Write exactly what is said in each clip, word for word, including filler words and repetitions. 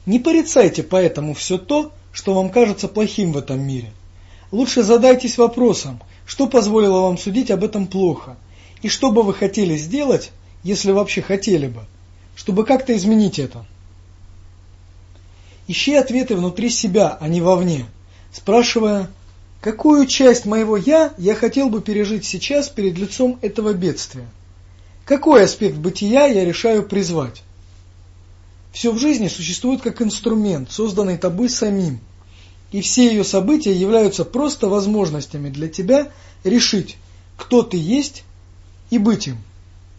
Не порицайте поэтому все то, что вам кажется плохим в этом мире. Лучше задайтесь вопросом, что позволило вам судить об этом плохо, и что бы вы хотели сделать, если вообще хотели бы, чтобы как-то изменить это. Ищи ответы внутри себя, а не вовне, спрашивая, какую часть моего «я» я хотел бы пережить сейчас перед лицом этого бедствия. Какой аспект бытия я решаю призвать? Все в жизни существует как инструмент, созданный тобой самим, и все ее события являются просто возможностями для тебя решить, кто ты есть, и быть им.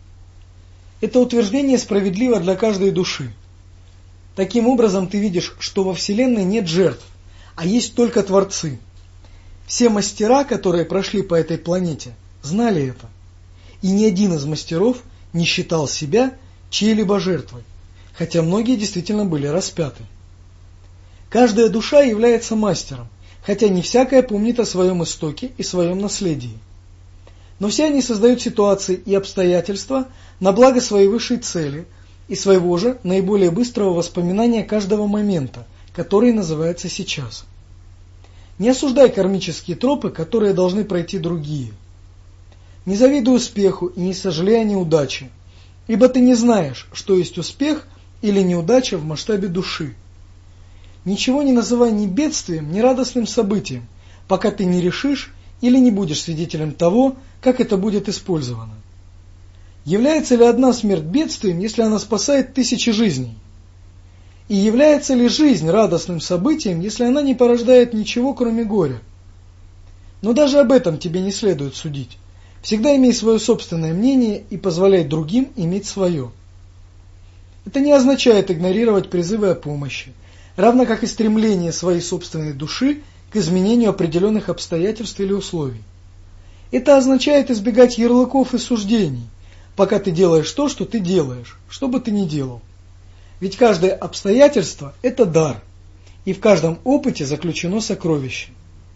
Это утверждение справедливо для каждой души. Таким образом ты видишь, что во Вселенной нет жертв, а есть только творцы. Все мастера, которые прошли по этой планете, знали это. И ни один из мастеров не считал себя чьей-либо жертвой, хотя многие действительно были распяты. Каждая душа является мастером, хотя не всякая помнит о своем истоке и своем наследии. Но все они создают ситуации и обстоятельства на благо своей высшей цели и своего же наиболее быстрого воспоминания каждого момента, который называется сейчас. Не осуждай кармические тропы, которые должны пройти другие. Не завидуй успеху и не сожалей о неудаче, ибо ты не знаешь, что есть успех или неудача в масштабе души. Ничего не называй ни бедствием, ни радостным событием, пока ты не решишь или не будешь свидетелем того, как это будет использовано. Является ли одна смерть бедствием, если она спасает тысячи жизней? И является ли жизнь радостным событием, если она не порождает ничего, кроме горя? Но даже об этом тебе не следует судить. Всегда имей свое собственное мнение и позволяй другим иметь свое. Это не означает игнорировать призывы о помощи, равно как и стремление своей собственной души к изменению определенных обстоятельств или условий. Это означает избегать ярлыков и суждений, пока ты делаешь то, что ты делаешь, что бы ты ни делал. Ведь каждое обстоятельство – это дар, и в каждом опыте заключено сокровище.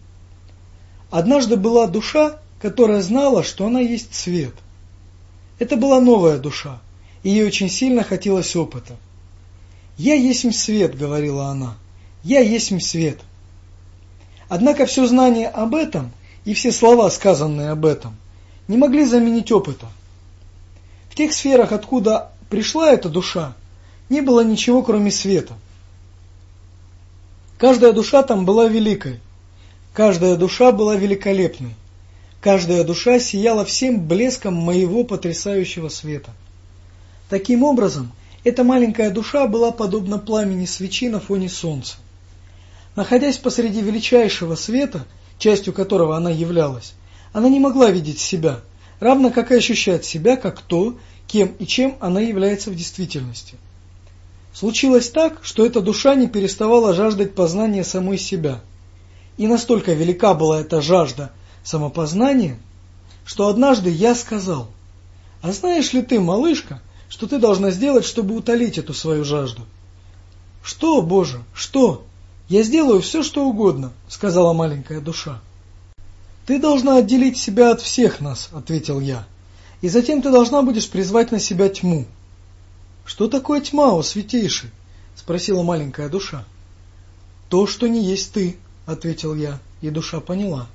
Однажды была душа, которая знала, что она есть свет. Это была новая душа, и ей очень сильно хотелось опыта. «Я есть свет», — говорила она, — «я есть свет». Однако все знание об этом и все слова, сказанные об этом, не могли заменить опыта. В тех сферах, откуда пришла эта душа, не было ничего, кроме света. Каждая душа там была великой, каждая душа была великолепной, каждая душа сияла всем блеском моего потрясающего света. Таким образом, эта маленькая душа была подобна пламени свечи на фоне солнца. Находясь посреди величайшего света, частью которого она являлась, она не могла видеть себя, равно как и ощущать себя как то, кем и чем она является в действительности. Случилось так, что эта душа не переставала жаждать познания самой себя. И настолько велика была эта жажда самопознания, что однажды я сказал: «А знаешь ли ты, малышка, что ты должна сделать, чтобы утолить эту свою жажду?» «Что, Боже, что? Я сделаю все, что угодно», — сказала маленькая душа. «Ты должна отделить себя от всех нас», — ответил я, — «и затем ты должна будешь призвать на себя тьму». «Что такое тьма, о святейший?» — спросила маленькая душа. «То, что не есть ты», — ответил я, и душа поняла.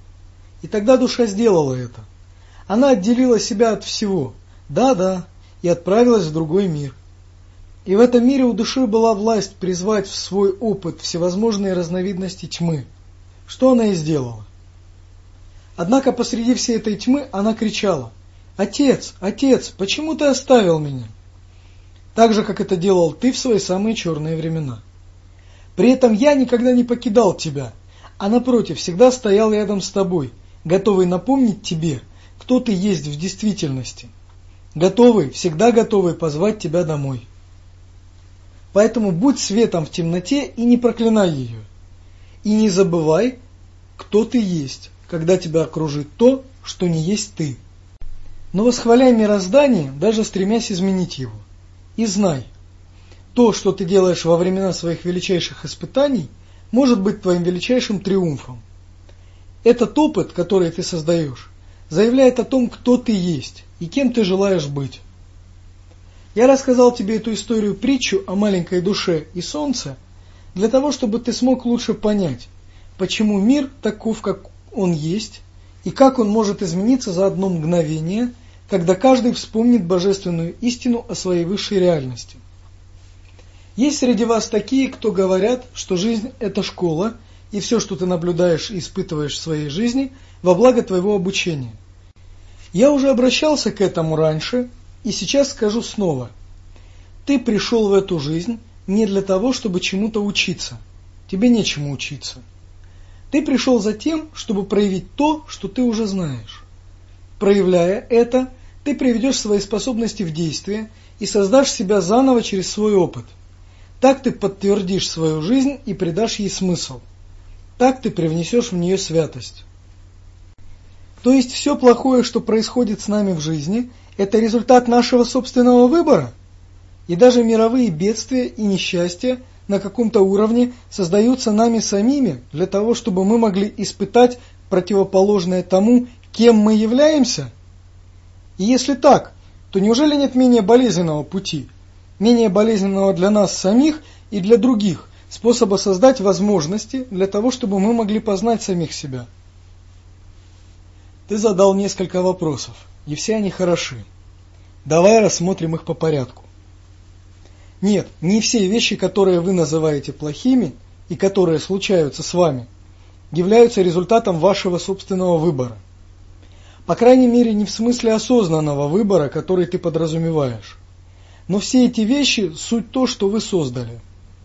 И тогда душа сделала это. Она отделила себя от всего, да-да, и отправилась в другой мир. И в этом мире у души была власть призвать в свой опыт всевозможные разновидности тьмы, что она и сделала. Однако посреди всей этой тьмы она кричала: «Отец, отец, почему ты оставил меня?» Так же, как это делал ты в свои самые черные времена. При этом я никогда не покидал тебя, а напротив, всегда стоял рядом с тобой, готовый напомнить тебе, кто ты есть в действительности, готовый, всегда готовый позвать тебя домой. Поэтому будь светом в темноте и не проклинай ее. И не забывай, кто ты есть, когда тебя окружит то, что не есть ты. Но восхваляй мироздание, даже стремясь изменить его. И знай, то, что ты делаешь во времена своих величайших испытаний, может быть твоим величайшим триумфом. Этот опыт, который ты создаешь, заявляет о том, кто ты есть и кем ты желаешь быть. Я рассказал тебе эту историю-притчу о маленькой душе и солнце для того, чтобы ты смог лучше понять, почему мир таков, как он есть, и как он может измениться за одно мгновение, когда каждый вспомнит божественную истину о своей высшей реальности. Есть среди вас такие, кто говорят, что жизнь – это школа, и все, что ты наблюдаешь и испытываешь в своей жизни, во благо твоего обучения. Я уже обращался к этому раньше, и сейчас скажу снова. Ты пришел в эту жизнь не для того, чтобы чему-то учиться. Тебе нечему учиться. Ты пришел за тем, чтобы проявить то, что ты уже знаешь. Проявляя это, ты приведешь свои способности в действие и создашь себя заново через свой опыт. Так ты подтвердишь свою жизнь и придашь ей смысл. Так ты привнесешь в нее святость. То есть все плохое, что происходит с нами в жизни, это результат нашего собственного выбора? И даже мировые бедствия и несчастья на каком-то уровне создаются нами самими для того, чтобы мы могли испытать противоположное тому, кем мы являемся? И если так, то неужели нет менее болезненного пути, менее болезненного для нас самих и для других, способа создать возможности для того, чтобы мы могли познать самих себя? Ты задал несколько вопросов, и все они хороши. Давай рассмотрим их по порядку. Нет, не все вещи, которые вы называете плохими и которые случаются с вами, являются результатом вашего собственного выбора. По крайней мере, не в смысле осознанного выбора, который ты подразумеваешь. Но все эти вещи – суть то, что вы создали.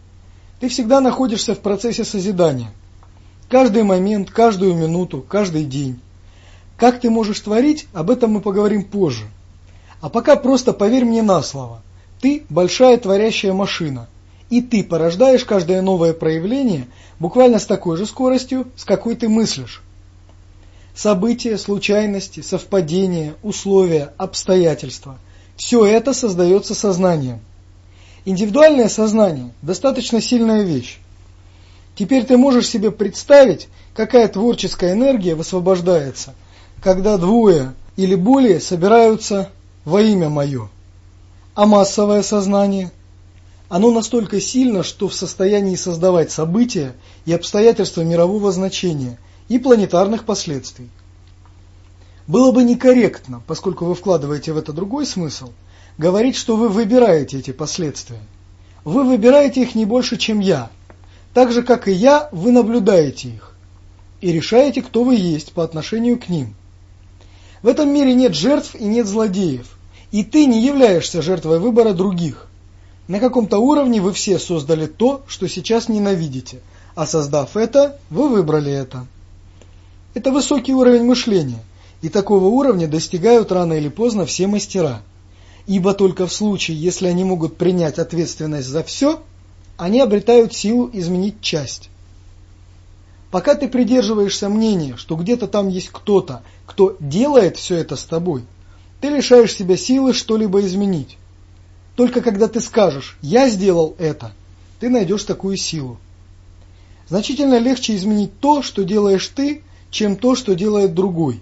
Ты всегда находишься в процессе созидания. Каждый момент, каждую минуту, каждый день. Как ты можешь творить, об этом мы поговорим позже. А пока просто поверь мне на слово. Ты большая творящая машина, и ты порождаешь каждое новое проявление буквально с такой же скоростью, с какой ты мыслишь. События, случайности, совпадения, условия, обстоятельства – все это создается сознанием. Индивидуальное сознание – достаточно сильная вещь. Теперь ты можешь себе представить, какая творческая энергия высвобождается, когда двое или более собираются во имя мое. А массовое сознание? Оно настолько сильно, что в состоянии создавать события и обстоятельства мирового значения и планетарных последствий. Было бы некорректно, поскольку вы вкладываете в это другой смысл, говорить, что вы выбираете эти последствия. Вы выбираете их не больше, чем я. Так же, как и я, вы наблюдаете их и решаете, кто вы есть по отношению к ним. В этом мире нет жертв и нет злодеев. И ты не являешься жертвой выбора других. На каком-то уровне вы все создали то, что сейчас ненавидите, а создав это, вы выбрали это. Это высокий уровень мышления, и такого уровня достигают рано или поздно все мастера. Ибо только в случае, если они могут принять ответственность за все, они обретают силу изменить часть. Пока ты придерживаешься мнения, что где-то там есть кто-то, кто делает все это с тобой, ты лишаешь себя силы что-либо изменить. Только когда ты скажешь «я сделал это», ты найдешь такую силу. Значительно легче изменить то, что делаешь ты, чем то, что делает другой.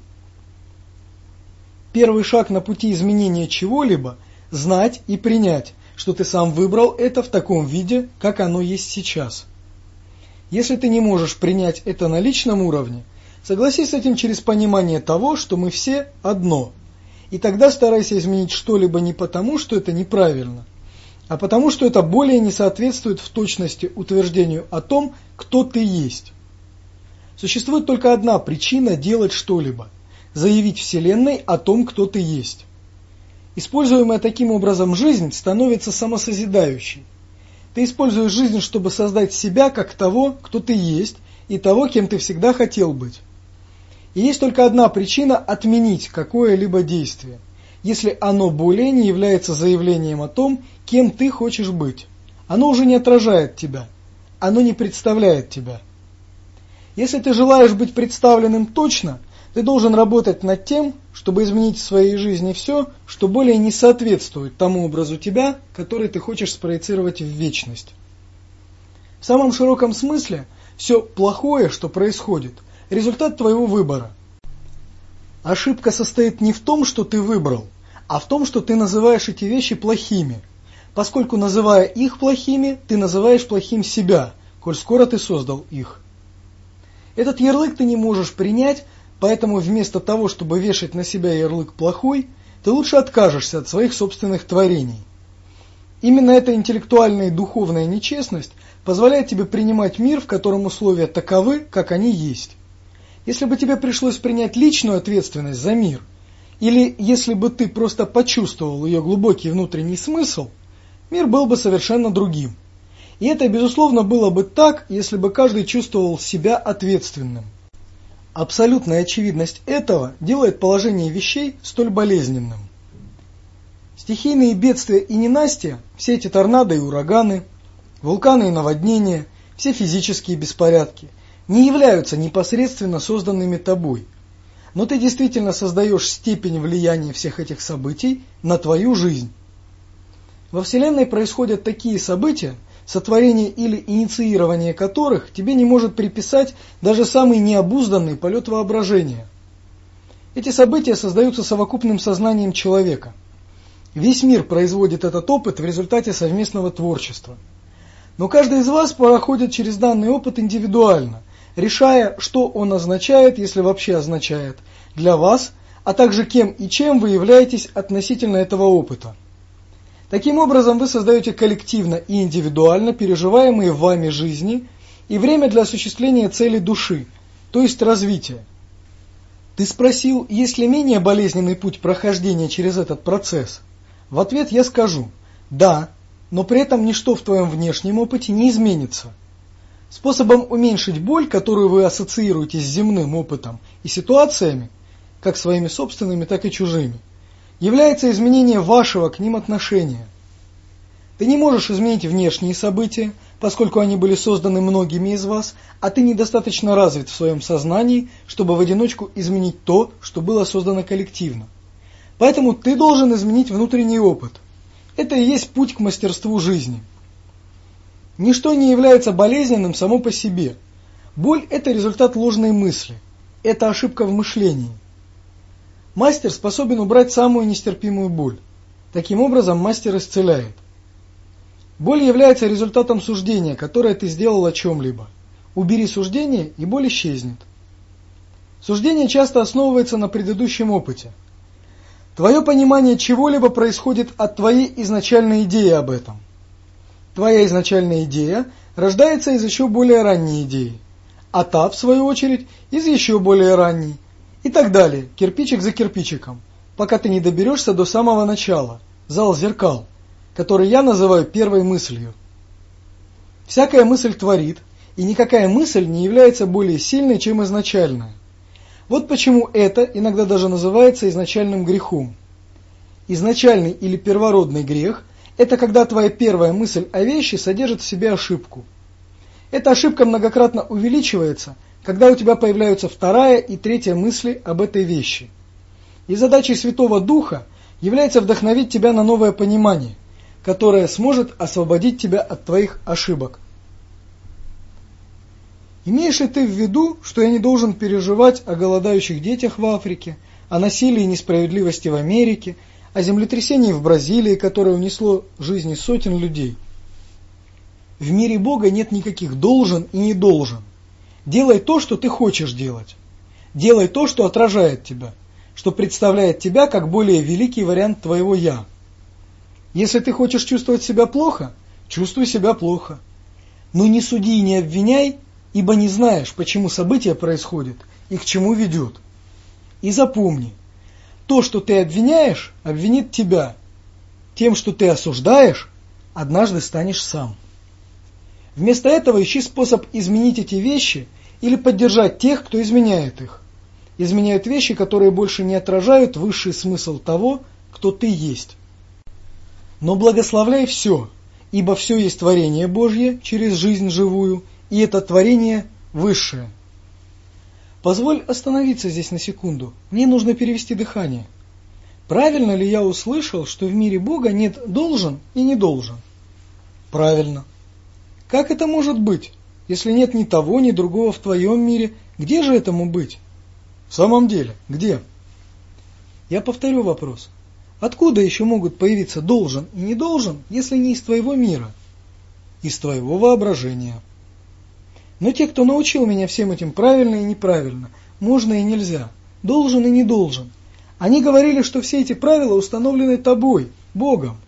Первый шаг на пути изменения чего-либо – знать и принять, что ты сам выбрал это в таком виде, как оно есть сейчас. Если ты не можешь принять это на личном уровне, согласись с этим через понимание того, что мы все одно. И тогда старайся изменить что-либо не потому, что это неправильно, а потому, что это более не соответствует в точности утверждению о том, кто ты есть. Существует только одна причина делать что-либо – заявить Вселенной о том, кто ты есть. Используемая таким образом жизнь становится самосозидающей. Ты используешь жизнь, чтобы создать себя как того, кто ты есть, и того, кем ты всегда хотел быть. И есть только одна причина отменить какое-либо действие, если оно более не является заявлением о том, кем ты хочешь быть. Оно уже не отражает тебя, оно не представляет тебя. Если ты желаешь быть представленным точно, ты должен работать над тем, чтобы изменить в своей жизни все, что более не соответствует тому образу тебя, который ты хочешь спроецировать в вечность. В самом широком смысле, все плохое, что происходит, результат твоего выбора. Ошибка состоит не в том, что ты выбрал, а в том, что ты называешь эти вещи плохими, поскольку, называя их плохими, ты называешь плохим себя, коль скоро ты создал их. Этот ярлык ты не можешь принять, поэтому вместо того, чтобы вешать на себя ярлык «плохой», ты лучше откажешься от своих собственных творений. Именно эта интеллектуальная и духовная нечестность позволяет тебе принимать мир, в котором условия таковы, как они есть. Если бы тебе пришлось принять личную ответственность за мир, или если бы ты просто почувствовал ее глубокий внутренний смысл, мир был бы совершенно другим. И это, безусловно, было бы так, если бы каждый чувствовал себя ответственным. Абсолютная очевидность этого делает положение вещей столь болезненным. Стихийные бедствия и ненастья, все эти торнадо и ураганы, вулканы и наводнения, все физические беспорядки, не являются непосредственно созданными тобой. Но ты действительно создаешь степень влияния всех этих событий на твою жизнь. Во Вселенной происходят такие события, сотворение или инициирование которых тебе не может приписать даже самый необузданный полет воображения. Эти события создаются совокупным сознанием человека. Весь мир производит этот опыт в результате совместного творчества. Но каждый из вас проходит через данный опыт индивидуально, решая, что он означает, если вообще означает, для вас, а также кем и чем вы являетесь относительно этого опыта. Таким образом, вы создаете коллективно и индивидуально переживаемые вами жизни и время для осуществления цели души, то есть развития. Ты спросил, есть ли менее болезненный путь прохождения через этот процесс? В ответ я скажу – да, но при этом ничто в твоем внешнем опыте не изменится. Способом уменьшить боль, которую вы ассоциируете с земным опытом и ситуациями, как своими собственными, так и чужими, является изменение вашего к ним отношения. Ты не можешь изменить внешние события, поскольку они были созданы многими из вас, а ты недостаточно развит в своем сознании, чтобы в одиночку изменить то, что было создано коллективно. Поэтому ты должен изменить внутренний опыт. Это и есть путь к мастерству жизни. Ничто не является болезненным само по себе. Боль – это результат ложной мысли. Это ошибка в мышлении. Мастер способен убрать самую нестерпимую боль. Таким образом, мастер исцеляет. Боль является результатом суждения, которое ты сделал о чем-либо. Убери суждение, и боль исчезнет. Суждение часто основывается на предыдущем опыте. Твое понимание чего-либо происходит от твоей изначальной идеи об этом. Твоя изначальная идея рождается из еще более ранней идеи, а та, в свою очередь, из еще более ранней. И так далее, кирпичик за кирпичиком, пока ты не доберешься до самого начала, зал зеркал, который я называю первой мыслью. Всякая мысль творит, и никакая мысль не является более сильной, чем изначальная. Вот почему это иногда даже называется изначальным грехом. Изначальный или первородный грех – это когда твоя первая мысль о вещи содержит в себе ошибку. Эта ошибка многократно увеличивается, когда у тебя появляются вторая и третья мысли об этой вещи. И задачей Святого Духа является вдохновить тебя на новое понимание, которое сможет освободить тебя от твоих ошибок. Имеешь ли ты в виду, что я не должен переживать о голодающих детях в Африке, о насилии и несправедливости в Америке, о землетрясении в Бразилии, которое унесло жизни сотен людей? В мире Бога нет никаких должен и не должен. Делай то, что ты хочешь делать. Делай то, что отражает тебя, что представляет тебя как более великий вариант твоего «я». Если ты хочешь чувствовать себя плохо, чувствуй себя плохо. Но не суди и не обвиняй, ибо не знаешь, почему событие происходит и к чему ведет. И запомни, то, что ты обвиняешь, обвинит тебя. Тем, что ты осуждаешь, однажды станешь сам. Вместо этого ищи способ изменить эти вещи или поддержать тех, кто изменяет их. Изменяют вещи, которые больше не отражают высший смысл того, кто ты есть. Но благословляй все, ибо все есть творение Божье через жизнь живую, и это творение высшее. Позволь остановиться здесь на секунду, мне нужно перевести дыхание. Правильно ли я услышал, что в мире Бога нет должен и не должен? Правильно. Как это может быть, если нет ни того, ни другого в твоем мире? Где же этому быть? В самом деле, где? Я повторю вопрос. Откуда еще могут появиться должен и не должен, если не из твоего мира, из твоего воображения? Но те, кто научил меня всем этим правильно и неправильно, можно и нельзя, должен и не должен, они говорили, что все эти правила установлены тобой, Богом,